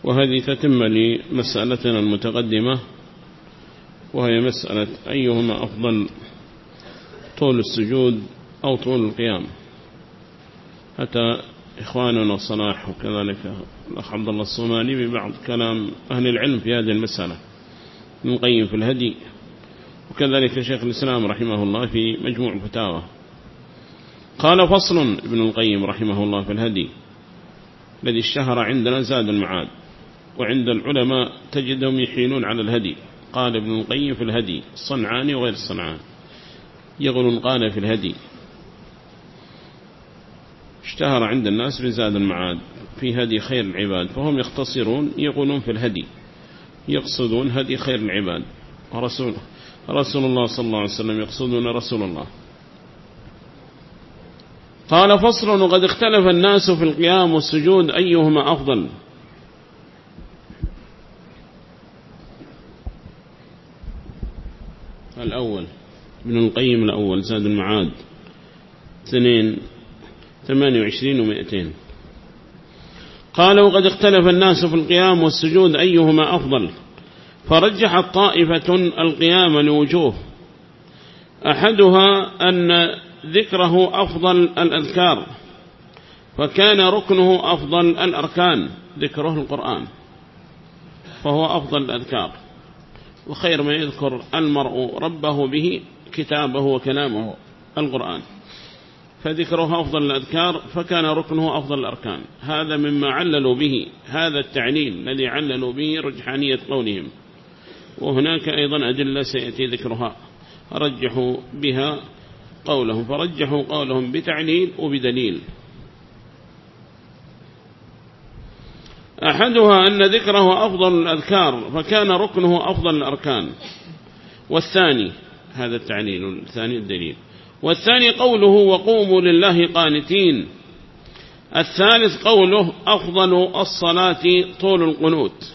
وهذه تتم لمسألتنا المتقدمة، وهي مسألة أيهما أفضل، طول السجود أو طول القيام. أتى إخواننا الصلاح وكذلك الأخ عبد الله الصومالي ببعض كلام أهل العلم في هذه المسألة، ابن القيم في الهدي، وكذلك شيخ الإسلام رحمه الله في مجموع الفتاوى. قال: فصل. ابن القيم رحمه الله في الهدي الذي اشتهر عندنا زاد المعاد، وعند العلماء تجدهم يحيلون على الهدي. قال ابن القيم في الهدي الصنعاني وغير الصنعاني، يقولون قال في الهدي. اشتهر عند الناس بزاد المعاد في هدي خير العباد، فهم يختصرون يقولون في الهدي، يقصدون هدي خير العباد رسول الله صلى الله عليه وسلم، يقصدون رسول الله. قال: فصل. وقد اختلف الناس في القيام والسجود أيهما أفضل. الأول ابن القيم الأول زاد المعاد 28 و200. قال: وقد اختلف الناس في القيام والسجود أيهما أفضل، فرجحت طائفة القيام لوجوه: أحدها أن ذكره أفضل الأذكار، فكان ركنه أفضل الأركان، ذكره القرآن فهو أفضل الأذكار، وخير ما يذكر المرء ربه به كتابه وكلامه القرآن، فذكره أفضل الأذكار فكان ركنه أفضل الأركان. هذا مما عللوا به، هذا التعليل الذي عللوا به رجحانية قولهم. وهناك أيضا أدلة سيأتي ذكرها رجحوا بها قولهم، فرجحوا قولهم بتعليل وبدليل. أحدها أن ذكره أفضل الأذكار فكان ركنه أفضل الأركان، والثاني هذا التعليل، الثاني الدليل، والثاني قوله: وقوموا لله قانتين، الثالث قوله: أفضل الصلاة طول القنوت.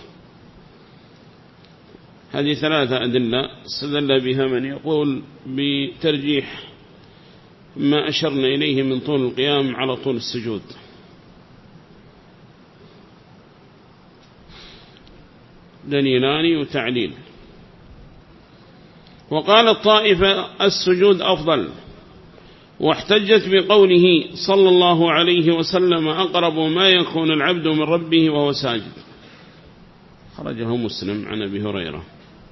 هذه ثلاثة أدلة استدل بها من يقول بترجيح ما أشرنا إليه من طول القيام على طول السجود. دليلان وتعليل. وقال الطائفة: السجود أفضل، واحتجت بقوله صلى الله عليه وسلم: أقرب ما يكون العبد من ربه وهو ساجد، خرجه مسلم عن أبي هريرة.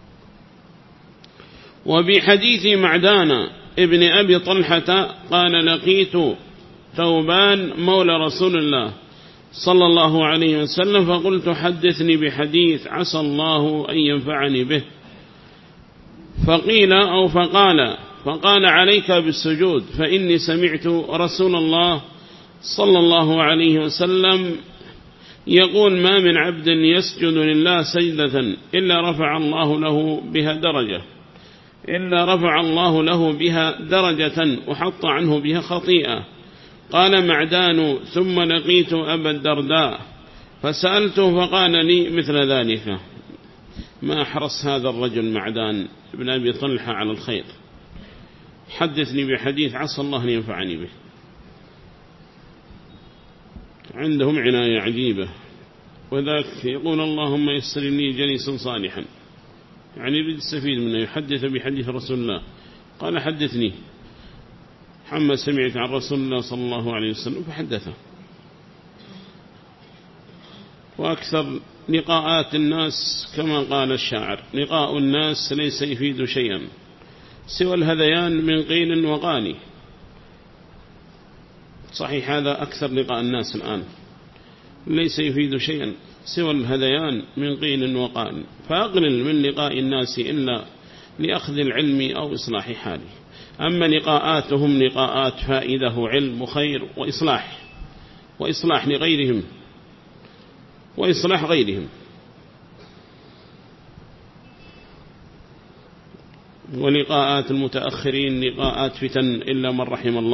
وبحديث معدان ابن أبي طلحة قال: لقيت ثوبان مولى رسول الله صلى الله عليه وسلم، فقلت: حدثني بحديث عسى الله أن ينفعني به. فقال: عليك بالسجود، فإني سمعت رسول الله صلى الله عليه وسلم يقول: ما من عبد يسجد لله سجدة إلا رفع الله له بها درجة وحط عنه بها خطيئة. قال معدان: ثم لقيت أبا الدرداء فسألته فقال لي مثل ذلك. ما أحرص هذا الرجل معدان ابن أبي طلحة على الخير، حدثني بحديث عسى الله أن ينفعني به. عندهم عناية عجيبة، وذاك يقول: اللهم يسر لي جليسا صالحا، يعني يريد السفيد منه، يحدث بحديث رسول الله. قال: حدثني محمد سمعت عن رسول الله صلى الله عليه وسلم فحدثه. وأكثر لقاءات الناس كما قال الشاعر: لقاء الناس ليس يفيد شيئا سوى الهذيان من قيل وقال. صحيح، هذا أكثر لقاء الناس الآن، ليس يفيد شيئا سوى الهذيان من قيل وقال، فأقلل من لقاء الناس إلا لأخذ العلم أو إصلاح حاله. أما لقاءاتهم لقاءات فائدة وعلم وخير وإصلاح لغيرهم وإصلاح غيرهم. ولقاءات المتأخرين لقاءات فتن إلا من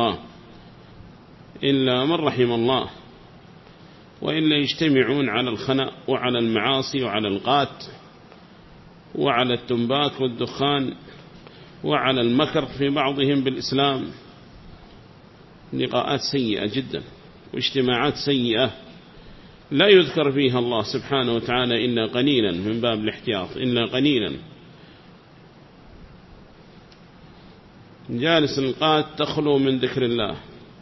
رحم الله، وإلا يجتمعون على الخناء وعلى المعاصي وعلى القات وعلى التنباك والدخان وعلى المكر في بعضهم بالإسلام. لقاءات سيئة جدا واجتماعات سيئة لا يذكر فيها الله سبحانه وتعالى إلا قليلا من باب الاحتياط، إلا قليلا. مجالس القات تخلو من ذكر الله،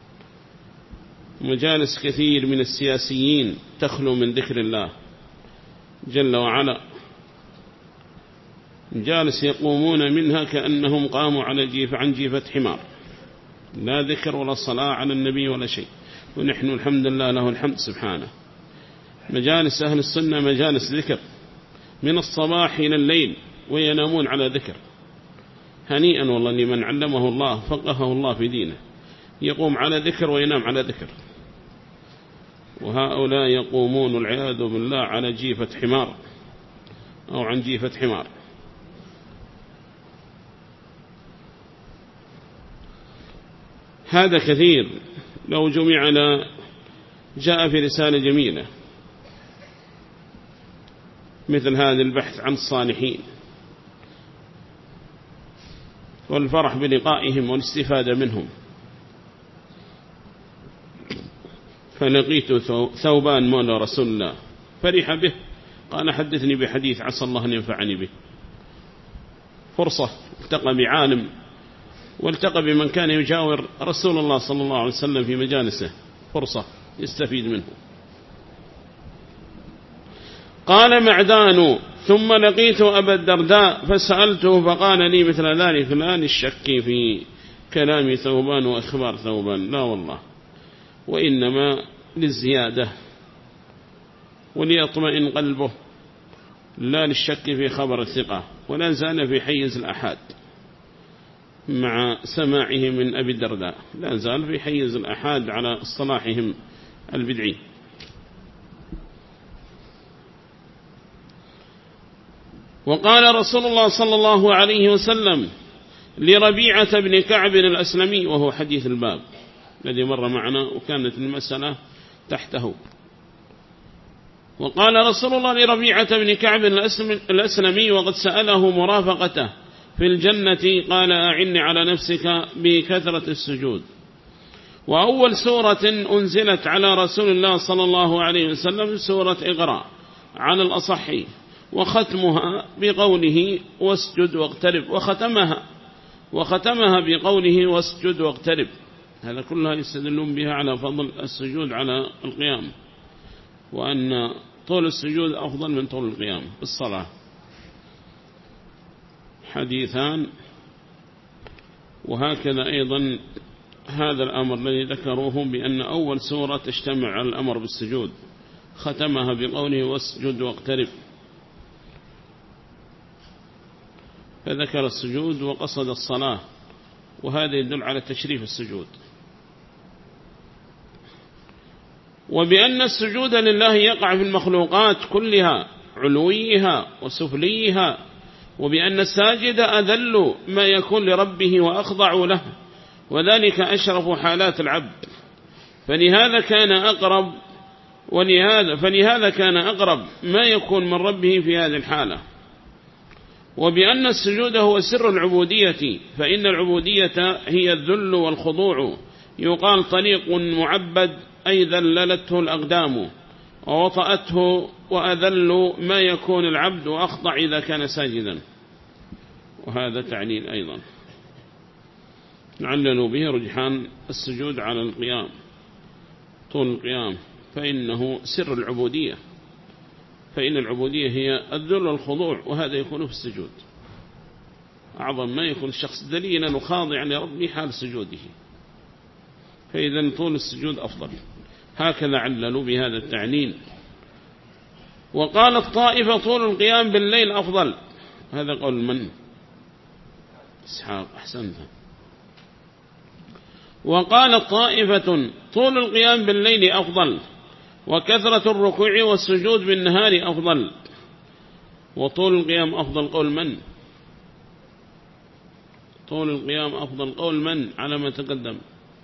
مجالس كثير من السياسيين تخلو من ذكر الله جل وعلا، مجالس يقومون منها كأنهم قاموا عن جيفة حمار، لا ذكر ولا صلاة على النبي ولا شيء، ونحن الحمد لله له الحمد سبحانه. مجالس أهل السنة مجالس ذكر من الصباح إلى الليل، وينامون على ذكر. هنيئا والله لمن علمه الله فقهه الله في دينه، يقوم على ذكر وينام على ذكر. وهؤلاء يقومون والعياذ بالله على جيفة حمار أو عن جيفة حمار. هذا كثير، لو جمعنا جاء في رسالة جميلة مثل هذا البحث عن الصالحين والفرح بلقائهم والاستفادة منهم. فلقيت ثوبان مولى رسول الله فرح به، قال حدثني بحديث عسى الله أن ينفعني به. فرصة، التقى بعالم والتقى بمن كان يجاور رسول الله صلى الله عليه وسلم في مجالسه، فرصة يستفيد منه. قال معدان: ثم لقيت أبا الدرداء فسألته فقال لي مثل ذلك، لا للشك في كلام ثوبان وأخبار ثوبان، لا والله، وإنما للزيادة وليطمئن قلبه، لا للشك في خبر الثقة، ولا زال في حيز الأحاد مع سماعه من أبي الدرداء، لا زال في حيز الأحاد على اصطلاحهم البدعي. وقال رسول الله صلى الله عليه وسلم لربيعة بن كعب الأسلمي، وهو حديث الباب الذي مر معنا وكانت المسألة تحته. وقال رسول الله لربيعة بن كعب الأسلمي وقد سأله مرافقته في الجنة، قال: أعني على نفسك بكثرة السجود. وأول سورة أنزلت على رسول الله صلى الله عليه وسلم سورة اقرأ على الأصح، وختمها بقوله واسجد واقترب، وختمها بقوله واسجد واقترب. هذا كلها يستدلون بها على فضل السجود على القيام، وأن طول السجود أفضل من طول القيام بالصلاة. حديثان. وهكذا أيضا هذا الأمر الذي ذكروه بأن أول سورة تجتمع على الأمر بالسجود، ختمها بقوله واسجد واقترب، فذكر السجود وقصد الصلاة، وهذا يدل على تشريف السجود. وبأن السجود لله يقع في المخلوقات كلها، علويها وسفليها، وبأن الساجد أذل ما يكون لربه وأخضع له، وذلك أشرف حالات العبد، فلهذا كان أقرب ما يكون من ربه في هذه الحالة. وبأن السجود هو سر العبودية، فإن العبودية هي الذل والخضوع. يقال طريق معبد أي ذللته الأقدام ووطأته، وأذل ما يكون العبد وأخضع إذا كان ساجدا. وهذا تعليل أيضا عللوا به رجحان السجود على القيام، طول القيام، فإنه سر العبودية، فإن العبودية هي الذل والخضوع، وهذا يكون في السجود. أعظم ما يكون الشخص دليلا وخاضعا لربه حال سجوده، فإذا طول السجود أفضل. هكذا عللوا بهذا التعليل. وقال الطائفة طول القيام بالليل أفضل، هذا قول من؟ إسحاق، أحسنت. وقال الطائفة طول القيام بالليل أفضل، وكثرة الركوع والسجود بالنهار أفضل. وطول القيام أفضل قول من؟ طول القيام أفضل قول من على ما تقدم؟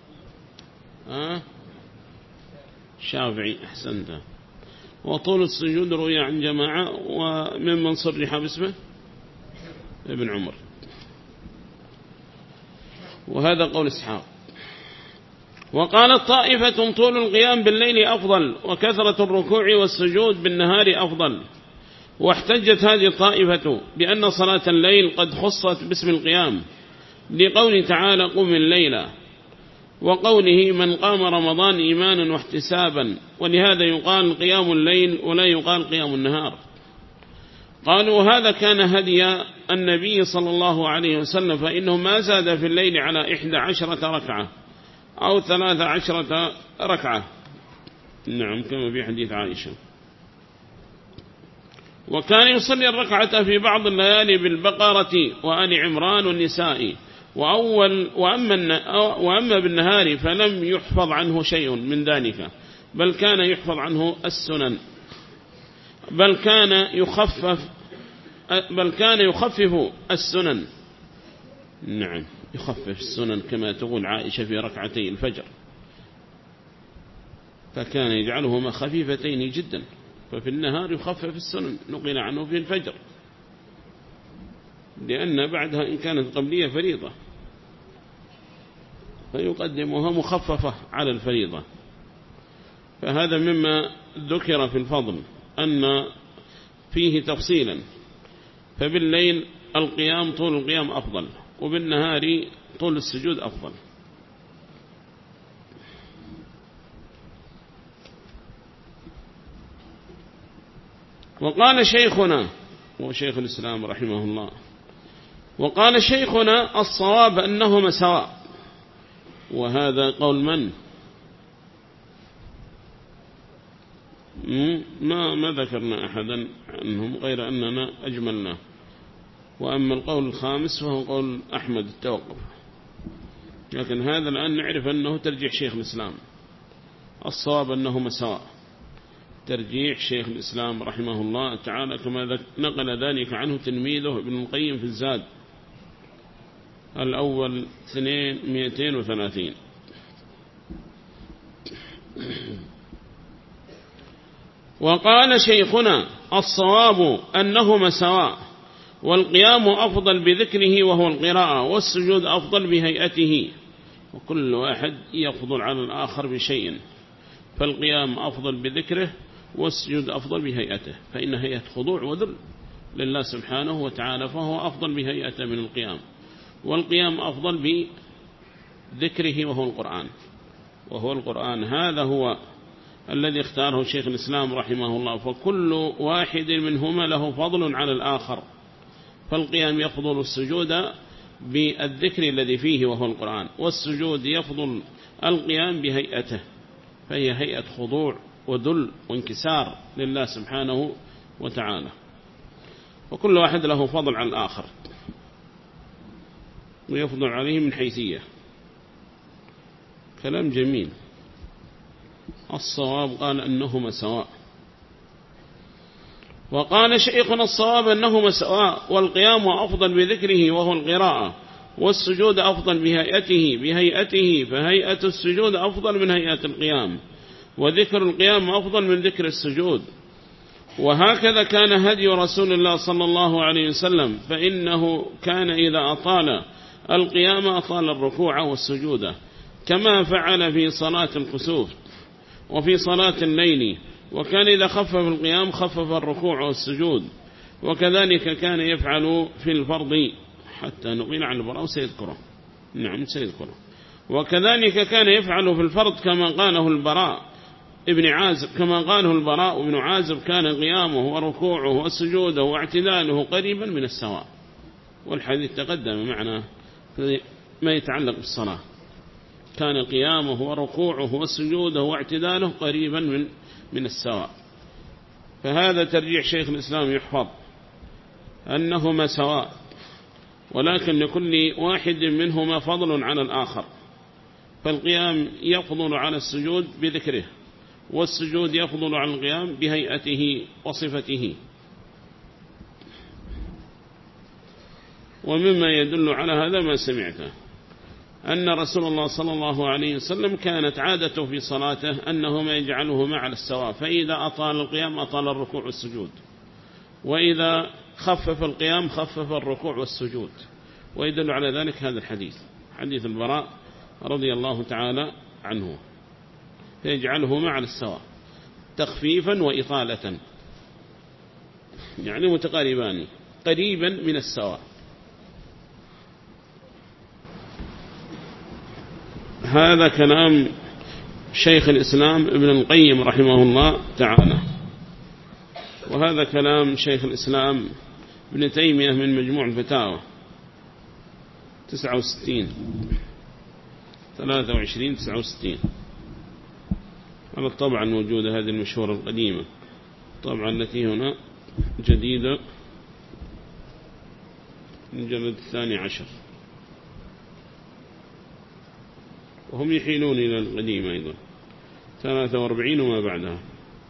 شافعي، أحسنت. وطول السجود روي عن جماعة، وممن صرح باسمه ابن عمر، وهذا قول إسحاق. وقالت طائفة طول القيام بالليل أفضل وكثرة الركوع والسجود بالنهار أفضل. واحتجت هذه الطائفة بأن صلاة الليل قد خصت باسم القيام لقول تعالى قم الليل، وقوله من قام رمضان إيمانا واحتسابا، ولهذا يقال قيام الليل ولا يقال قيام النهار. قالوا هذا كان هدي النبي صلى الله عليه وسلم، فإنه ما زاد في الليل على 11 ركعة أو 13 ركعة، نعم كما في حديث عائشة. وكان يصلي الركعة في بعض الليالي بالبقرة وآل عمران والنساء، وأما بالنهار فلم يحفظ عنه شيء من ذلك، بل كان يحفظ عنه السنن، بل كان يخفف السنن، نعم يخفف السنن كما تقول عائشة في ركعتي الفجر، فكان يجعلهما خفيفتين جدا، ففي النهار يخفف السنن نقل عنه في الفجر، لأن بعدها إن كانت قبلية فريضة فيقدمها مخففة على الفريضة. فهذا مما ذكر في الفضل أن فيه تفصيلا، فبالليل القيام طول القيام أفضل، وبالنهار طول السجود أفضل. وقال شيخنا وشيخ الإسلام رحمه الله، وقال شيخنا الصواب أنهما سواء. وهذا قول من؟ ما ذكرنا أحدا عنهم غير أننا أجملنا. وأما القول الخامس فهو قول أحمد التوقف، لكن هذا الآن نعرف أنه ترجيح شيخ الإسلام. الصواب أنهما سواء، ترجيح شيخ الإسلام رحمه الله تعالى، كما نقل ذلك عنه تلميذه ابن القيم في الزاد الأول 230. وقال شيخنا الصواب أنهما سواء، والقيام أفضل بذكره وهو القراءة، والسجود أفضل بهيئته، وكل واحد يفضل على الآخر بشيء، فالقيام أفضل بذكره والسجود أفضل بهيئته، فإن هيئة خضوع وذل لله سبحانه وتعالى، فهو أفضل بهيئته من القيام، والقيام أفضل بذكره وهو القرآن. هذا هو الذي اختاره شيخ الإسلام رحمه الله، فكل واحد منهما له فضل على الآخر، فالقيام يفضل السجود بالذكر الذي فيه وهو القرآن، والسجود يفضل القيام بهيئته، فهي هيئة خضوع وذل وانكسار لله سبحانه وتعالى، وكل واحد له فضل على الآخر ويفضل عليه من حيثية. كلام جميل. الصواب قال أنهما سواء. وقال شيخنا الصواب أنهما سواء، والقيام أفضل بذكره وهو القراءة، والسجود أفضل بهيئته، فهيئة السجود أفضل من هيئة القيام، وذكر القيام أفضل من ذكر السجود. وهكذا كان هدي رسول الله صلى الله عليه وسلم، فإنه كان إذا أطال القيام أطال الركوع والسجود، كما فعل في صلاة الكسوف وفي صلاة الليل، وكان إذا خفف القيام خفف الركوع والسجود، وكذلك كان يفعل في الفرض، حتى نقل عن البراء سيذكره، نعم سيذكره. وكذلك كان يفعل في الفرض كما قاله البراء بن عازب كان قيامه وركوعه وسجوده واعتداله قريبا من السواء. والحديث تقدم معنا ما يتعلق بالصلاة، كان قيامه وركوعه وسجوده واعتداله قريبا من السواء. فهذا ترجيح شيخ الإسلام يحفظ أنهما سواء، ولكن لكل واحد منهما فضل على الآخر، فالقيام يفضل على السجود بذكره، والسجود يفضل على القيام بهيئته وصفته. ومما يدل على هذا ما سمعته أن رسول الله صلى الله عليه وسلم كانت عادته في صلاته أنهما يجعلهما على السواء، فإذا أطال القيام أطال الركوع والسجود، وإذا خفف القيام خفف الركوع والسجود. ويدل على ذلك هذا الحديث، حديث البراء رضي الله تعالى عنه، فيجعلهما على السواء تخفيفا وإطالة، يعني متقاربان قريبا من السواء. هذا كلام شيخ الإسلام ابن القيم رحمه الله تعالى، وهذا كلام شيخ الإسلام ابن تيمية من مجموع الفتاوى 23-69. على الطبعة الموجودة هذه المشهورة القديمة، طبعا التي هنا جديدة المجلد 12، وهم يحيلون إلى القديمة أيضا 43 وما بعدها.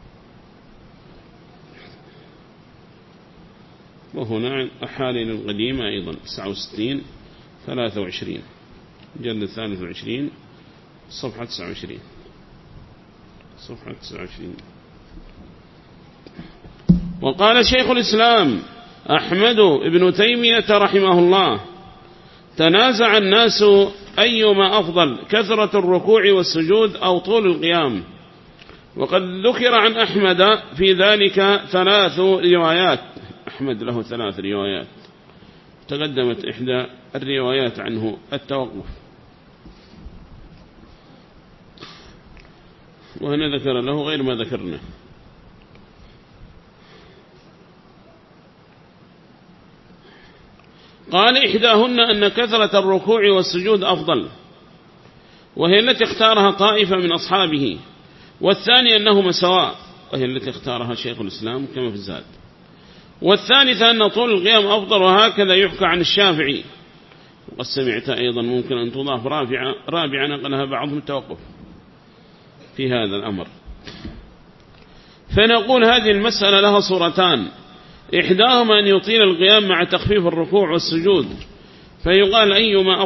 وهنا أحال إلى القديمة أيضا 69-23 مجلد 23 صفحة 29. وقال شيخ الإسلام أحمد بن تيمية رحمه الله: تنازع الناس أيما أفضل، كثرة الركوع والسجود أو طول القيام. وقد ذكر عن أحمد في ذلك 3 روايات. أحمد له 3 روايات، تقدمت إحدى الروايات عنه التوقف، وهنا ذكر له غير ما ذكرنا. قال إحداهن أن كثرة الركوع والسجود أفضل، وهي التي اختارها طائفة من أصحابه، والثاني أنهما سواء، وهي التي اختارها شيخ الإسلام كما في الزاد، والثالثة أن طول القيام أفضل، وهكذا يحكى عن الشافعي. وقد سمعت أيضا ممكن أن تضاف رابعا نقلها بعضهم التوقف في هذا الأمر. فنقول هذه المسألة لها صورتان، إحداهما أن يطيل القيام مع تخفيف الركوع والسجود، فيقال أيما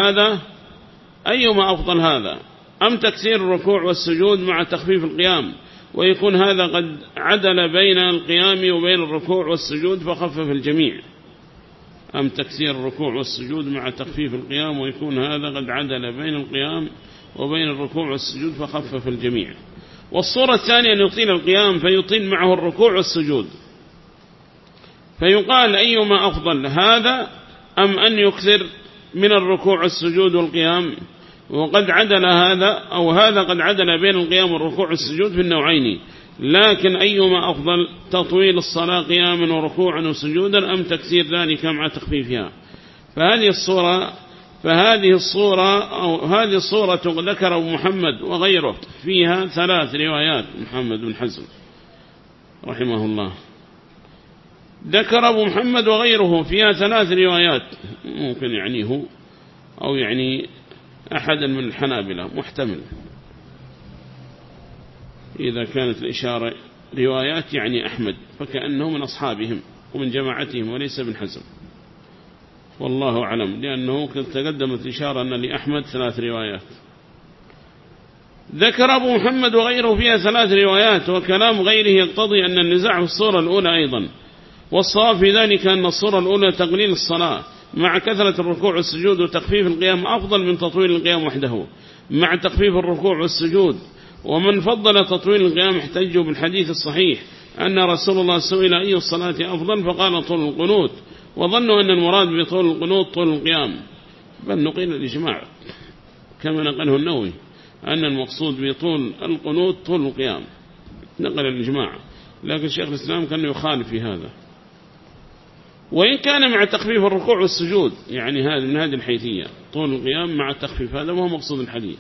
أفضل هذا أم تكثير الركوع والسجود مع تخفيف القيام، ويكون هذا قد عدل بين القيام وبين الركوع والسجود فخفف الجميع، أم تكثير الركوع والسجود مع تخفيف القيام ويكون هذا قد عدل بين القيام وبين الركوع والسجود فخفف الجميع. والصورة الثانية أن يطيل القيام فيطيل معه الركوع والسجود، فيقال أيما أفضل، هذا أم أن يكثر من الركوع والسجود والقيام، وقد عدل هذا أو هذا قد عدل بين القيام والركوع والسجود في النوعين، لكن أيما أفضل، تطويل الصلاة قياما وركوعا وسجودا أم تكثير ذلك مع تخفيفها. فهذه الصورة ذكر أبو محمد وغيره فيها 3 روايات. محمد بن حزم رحمه الله ذكر أبو محمد وغيره فيها 3 روايات، ممكن يعنيه أو يعني أحدا من الحنابلة، محتمل إذا كانت الإشارة روايات يعني أحمد، فكأنه من أصحابهم ومن جماعتهم وليس بن حزم، والله أعلم، لأنه تقدمت إشارة أن لأحمد 3 روايات. ذكر أبو محمد وغيره فيها 3 روايات، وكلام غيره يقتضي أن النزاع في الصورة الأولى أيضا، والصواب في ذلك أن الصورة الأولى تقليل الصلاة مع كثرة الركوع والسجود وتخفيف القيام أفضل من تطويل القيام وحده مع تخفيف الركوع والسجود. ومن فضل تطويل القيام احتجوا بالحديث الصحيح أن رسول الله سئل أي الصلاة أفضل فقال طول القنوت، وظنوا أن المراد بطول القنوت طول القيام، بل نقل الإجماع كما نقله النووي أن المقصود بطول القنوت طول القيام، نقل الإجماع، لكن شيخ الإسلام كان يخالف في هذا، وإن كان مع تخفيف الركوع والسجود، يعني هذا من هذه الحيثية طول القيام مع التخفيف، هذا هو مقصود الحديث،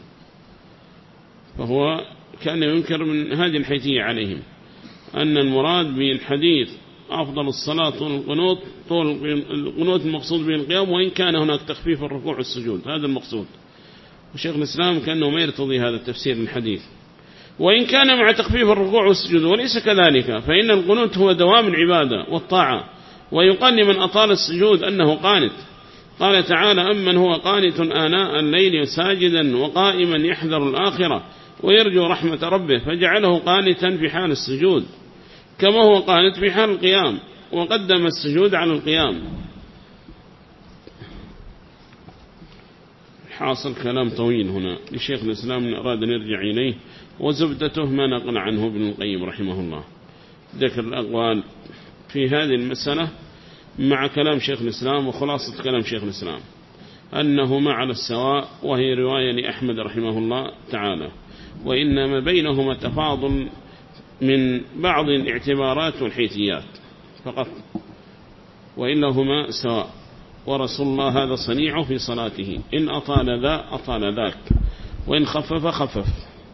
فهو كان ينكر من هذه الحيثية عليهم أن المراد بالحديث أفضل الصلاة طول القنوت، طول القنوت المقصود به القيام، وإن كان هناك تخفيف الركوع والسجود، هذا المقصود. وشيخ الإسلام كأنه ما يرتضي هذا التفسير الحديث، وإن كان مع تخفيف الركوع والسجود، وليس كذلك، فإن القنوت هو دوام العبادة والطاعة، ويقال لمن أطال السجود أنه قانت. قال تعالى: أمن هو قانت آناء الليل ساجدا وقائما يحذر الآخرة ويرجو رحمة ربه، فجعله قانتا في حال السجود كما هو قانت في حال القيام، وقدم السجود على القيام. حاصل كلام طويل هنا لشيخ الإسلام أراد أن يرجع إليه، وزبدته ما نقل عنه ابن القيم رحمه الله، ذكر الأقوال في هذه المسألة مع كلام شيخ الإسلام، وخلاصة كلام شيخ الإسلام أنهما على السواء، وهي رواية لأحمد رحمه الله تعالى، وإنما بينهما تفاضل من بعض الاعتبارات والحيثيات فقط، وإلا هما سواء. ورسول الله هذا صنيعه في صلاته، إن أطال ذا أطال ذاك، وإن خفف خفف،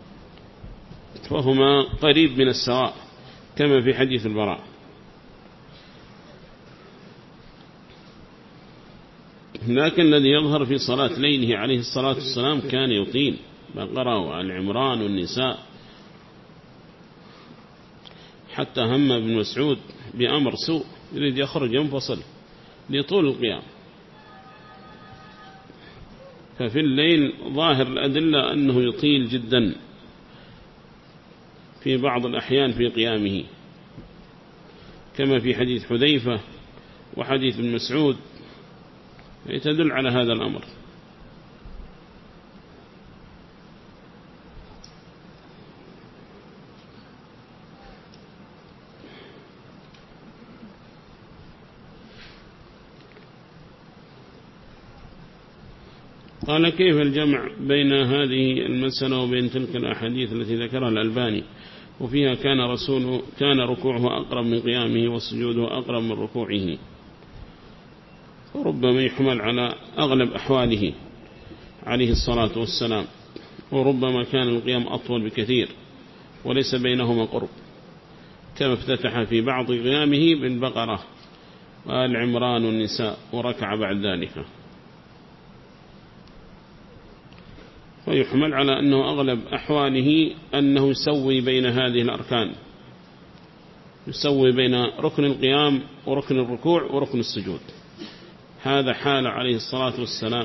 فهما قريب من السواء كما في حديث البراء. لكن الذي يظهر في صلاة ليله عليه الصلاة والسلام كان يطيل بقرة وآل عمران والنساء، حتى هم ابن مسعود بأمر سوء يريد يخرج ينفصل لطول القيام. ففي الليل ظاهر الأدلة أنه يطيل جدا في بعض الأحيان في قيامه، كما في حديث حذيفة وحديث ابن مسعود، تدل على هذا الأمر. قال كيف الجمع بين هذه المسألة وبين تلك الأحاديث التي ذكرها الألباني وفيها كان ركوعه أقرب من قيامه وسجوده أقرب من ركوعه؟ وربما يحمل على أغلب أحواله عليه الصلاة والسلام، وربما كان القيام أطول بكثير وليس بينهما قرب، كما افتتح في بعض قيامه بالبقرة وآل عمران والنساء وركع بعد ذلك. ويحمل على أنه أغلب أحواله أنه يسوي بين هذه الأركان، يسوي بين ركن القيام وركن الركوع وركن السجود، هذا حال عليه الصلاة والسلام.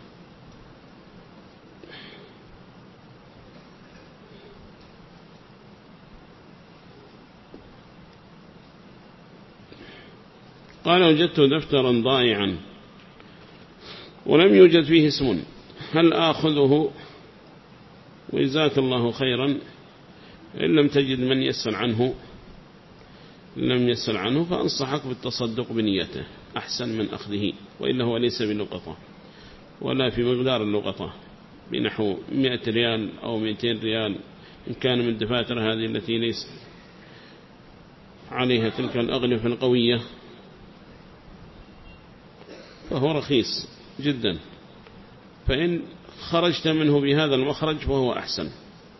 قال وجدت دفترا ضائعا ولم يوجد فيه اسم، هل آخذه؟ وجزاك الله خيرا، إن لم تجد من يسأل عنه لم يسأل عنه فأنصحك بالتصدق بنيته أحسن من أخذه، وإلا هو ليس بلقطة ولا في مقدار اللقطة، بنحو 100 ريال أو 200 ريال إن كان من الدفاتر هذه التي ليس عليها تلك الأغلفة القوية، فهو رخيص جدا، فإن خرجت منه بهذا المخرج فهو أحسن.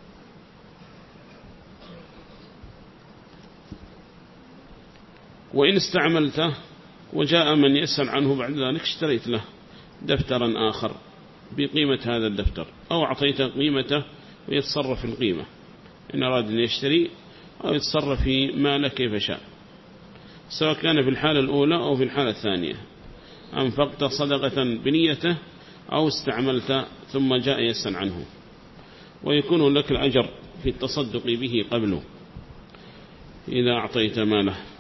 وإن استعملته وجاء من يسأل عنه بعد ذلك اشتريت له دفترا آخر بقيمة هذا الدفتر، أو أعطيته قيمته ويتصرف في القيمة إن أراد أن يشتري أو يتصرف في ماله كيف شاء، سواء كان في الحالة الأولى أو في الحالة الثانية، أنفقت صدقة بنيته أو استعملت ثم جاء يسأل عنه، ويكون لك الأجر في التصدق به قبله إذا أعطيت ماله.